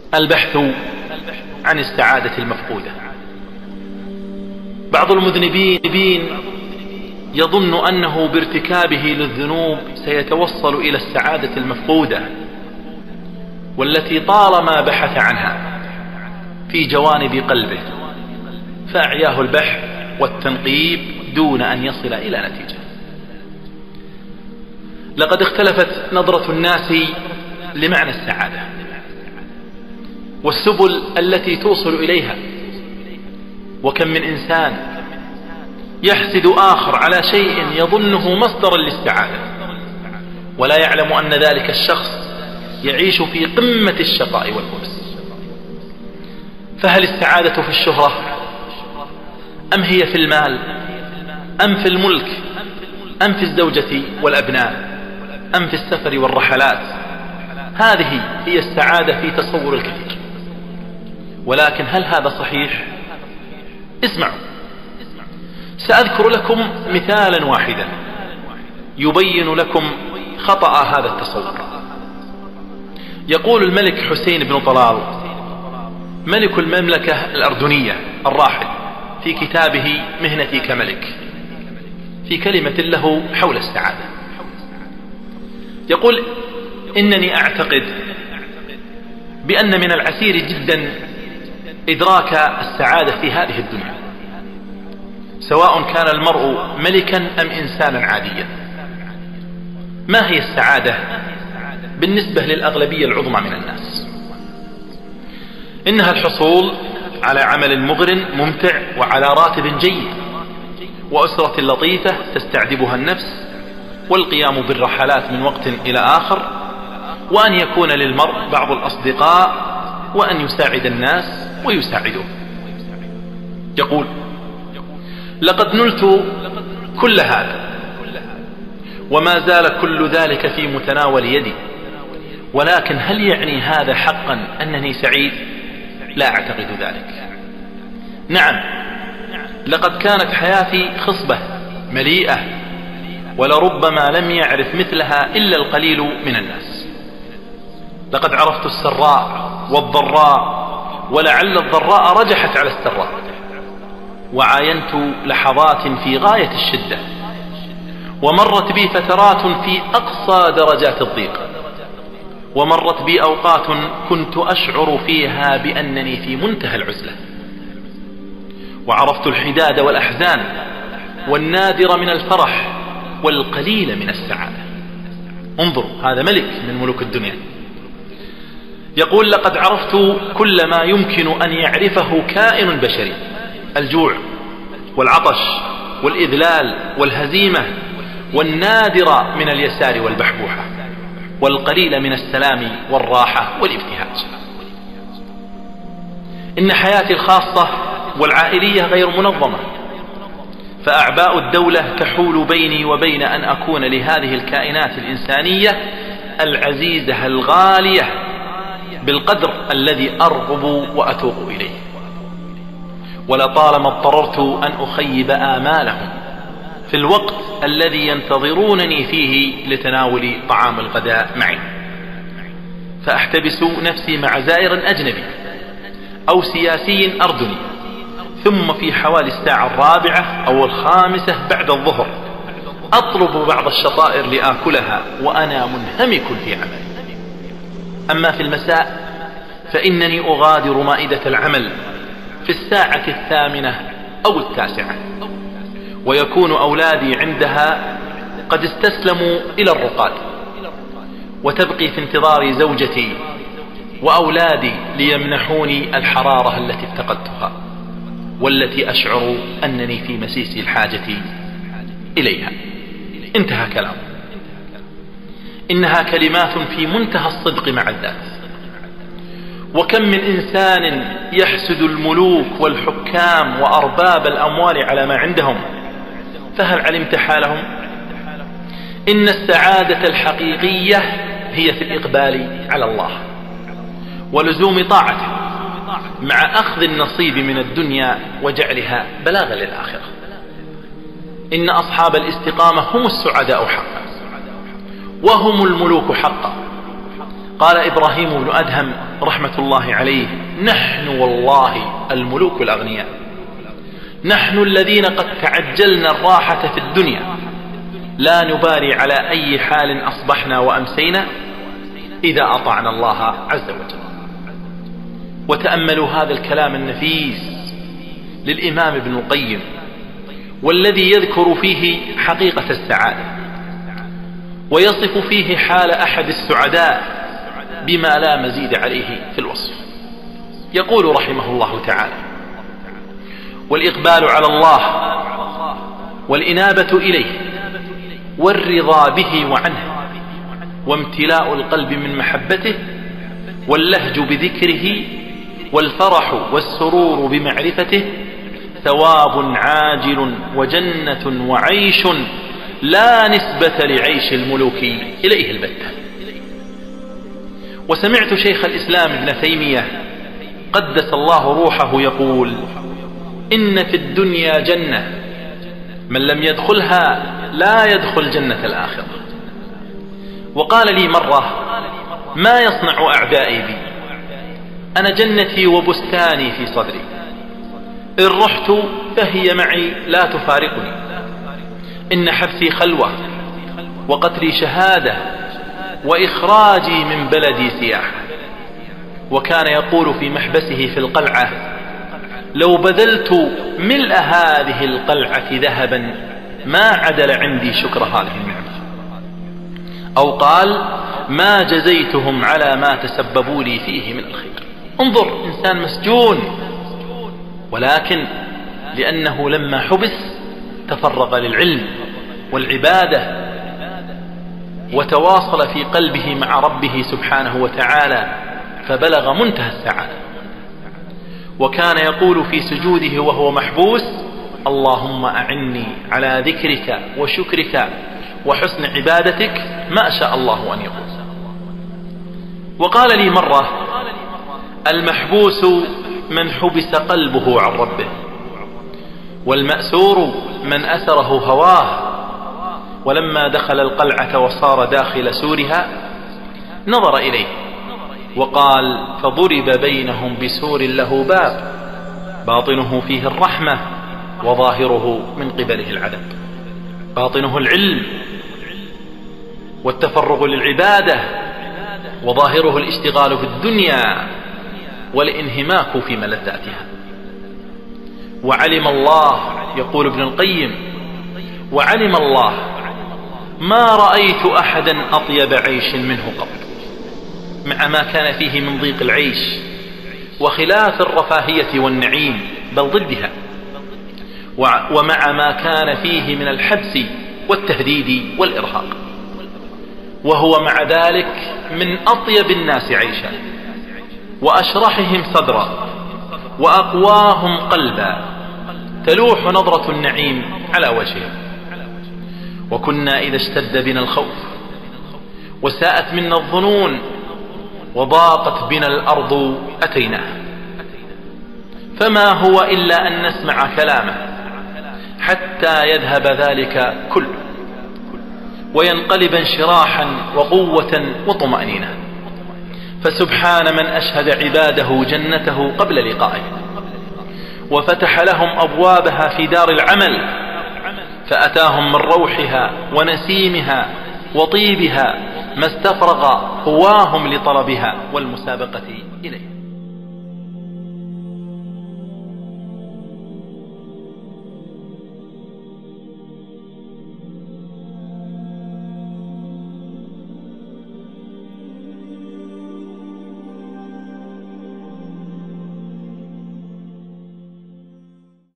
البحث عن السعادة المفقودة. بعض المذنبين يظن أنه بارتكابه للذنوب سيتوصل إلى السعادة المفقودة والتي طالما بحث عنها في جوانب قلبه، فأعياه البحث والتنقيب دون أن يصل إلى نتيجة. لقد اختلفت نظرة الناس لمعنى السعادة والسبل التي توصل إليها، وكم من إنسان يحسد آخر على شيء يظنه مصدرا للسعادة ولا يعلم أن ذلك الشخص يعيش في قمة الشقاء والبؤس. فهل السعادة في الشهرة أم هي في المال أم في الملك أم في الزوجة والأبناء أم في السفر والرحلات؟ هذه هي السعادة في تصور الكثير، ولكن هل هذا صحيح؟ اسمعوا، سأذكر لكم مثالا واحدا يبين لكم خطأ هذا التصور. يقول الملك حسين بن طلال ملك المملكة الأردنية الراحل في كتابه مهنتي كملك في كلمة له حول السعادة، يقول: إنني أعتقد بأن من العسير جدا إدراك السعادة في هذه الدنيا، سواء كان المرء ملكا أم إنسانا عاديا. ما هي السعادة بالنسبة للأغلبية العظمى من الناس؟ إنها الحصول على عمل مغر ممتع وعلى راتب جيد وأسرة لطيفة تستعذبها النفس والقيام بالرحلات من وقت إلى آخر، وأن يكون للمرء بعض الأصدقاء وأن يساعد الناس ويساعدوه. يقول: لقد نلت كل هذا وما زال كل ذلك في متناول يدي، ولكن هل يعني هذا حقا أنني سعيد؟ لا أعتقد ذلك. نعم، لقد كانت حياتي خصبة مليئة ولربما لم يعرف مثلها إلا القليل من الناس. لقد عرفت السراء والضراء، ولعل الضراء رجحت على السراء، وعاينت لحظات في غاية الشدة، ومرت بي فترات في أقصى درجات الضيق، ومرت بي أوقات كنت أشعر فيها بأنني في منتهى العزلة، وعرفت الحداد والأحزان والنادر من الفرح والقليل من السعادة. انظروا، هذا ملك من ملوك الدنيا يقول: لقد عرفت كل ما يمكن أن يعرفه كائن بشري: الجوع والعطش والإذلال والهزيمة والنادر من اليسار والبحبوحة والقليل من السلام والراحة والابتهاج. إن حياتي الخاصة والعائلية غير منظمة، فأعباء الدولة تحول بيني وبين أن أكون لهذه الكائنات الإنسانية العزيزة الغالية بالقدر الذي أرغب وأتوق إليه، ولطالما اضطررت أن أخيب آمالهم في الوقت الذي ينتظرونني فيه لتناول طعام الغداء معي، فأحتبس نفسي مع زائر أجنبي أو سياسي أردني، ثم في حوالي الساعة 4 أو 5 بعد الظهر أطلب بعض الشطائر لآكلها وأنا منهمك في عملي. أما في المساء فإنني أغادر مائدة العمل في الساعة 8 أو 9، ويكون أولادي عندها قد استسلموا إلى الرقاد، وتبقي في انتظار زوجتي وأولادي ليمنحوني الحرارة التي افتقدتها والتي أشعر أنني في مسيس الحاجة إليها. انتهى كلام. إنها كلمات في منتهى الصدق مع الذات. وكم من إنسان يحسد الملوك والحكام وأرباب الأموال على ما عندهم، فهل علمت حالهم؟ إن السعادة الحقيقية هي في الإقبال على الله ولزوم طاعته مع أخذ النصيب من الدنيا وجعلها بلاغا للآخرة. إن أصحاب الاستقامة هم السعداء حقا وهم الملوك حقا، قال إبراهيم بن أدهم رحمة الله عليه: نحن والله الملوك الأغنياء، نحن الذين قد تعجلنا الراحة في الدنيا، لا نبالي على أي حال أصبحنا وأمسينا إذا أطعنا الله عز وجل. وتأملوا هذا الكلام النفيس للإمام ابن القيم، والذي يذكر فيه حقيقة السعادة، ويصف فيه حال أحد السعداء بما لا مزيد عليه في الوصف. يقول رحمه الله تعالى: والإقبال على الله والإنابة إليه والرضا به وعنه وامتلاء القلب من محبته واللهج بذكره والفرح والسرور بمعرفته ثواب عاجل وجنة وعيش لا نسبة لعيش الملوك إليه البتة. وسمعت شيخ الإسلام ابن تيمية قدس الله روحه يقول: إن في الدنيا جنة من لم يدخلها لا يدخل جنة الآخرة. وقال لي مرة: ما يصنع أعدائي بي؟ أنا جنتي وبستاني في صدري، إن رحت فهي معي لا تفارقني، إن حبسي خلوة وقتلي شهادة وإخراجي من بلدي سياحة. وكان يقول في محبسه في القلعة: لو بذلت ملء هذه القلعة ذهبا ما عدل عندي شكر هذه النعمة. أو قال: ما جزيتهم على ما تسببوا لي فيه من الخير. انظر، إنسان مسجون، ولكن لأنه لما حبس تفرغ للعلم والعبادة وتواصل في قلبه مع ربه سبحانه وتعالى فبلغ منتهى السعادة. وكان يقول في سجوده وهو محبوس: اللهم أعني على ذكرك وشكرك وحسن عبادتك ما شاء الله أن يقول. وقال لي مرة: المحبوس من حبس قلبه عن ربه، والمأسور من أسره هواه. ولما دخل القلعة وصار داخل سورها نظر إليه وقال: فضرب بينهم بسور له باب باطنه فيه الرحمة وظاهره من قبله العذاب. باطنه العلم والتفرغ للعبادة، وظاهره الاشتغال في الدنيا والانهماك في ملذاتها. وعلم الله، يقول ابن القيم: وعلم الله ما رأيت أحدا أطيب عيش منه قط، مع ما كان فيه من ضيق العيش وخلاف الرفاهية والنعيم بل ضدها، ومع ما كان فيه من الحبس والتهديد والإرهاق، وهو مع ذلك من أطيب الناس عيشا وأشرحهم صدرا وأقواهم قلبا، تلوح نظرة النعيم على وجهه. وكنا إذا اشتد بنا الخوف وساءت منا الظنون وضاقت بنا الأرض أتيناه، فما هو إلا أن نسمع كلامه حتى يذهب ذلك كله وينقلب انشراحا وقوة وطمأنينة. فسبحان من أشهد عباده جنته قبل لقائه وفتح لهم أبوابها في دار العمل، فأتاهم من روحها ونسيمها وطيبها ما استفرغ قواهم لطلبها والمسابقة إليه.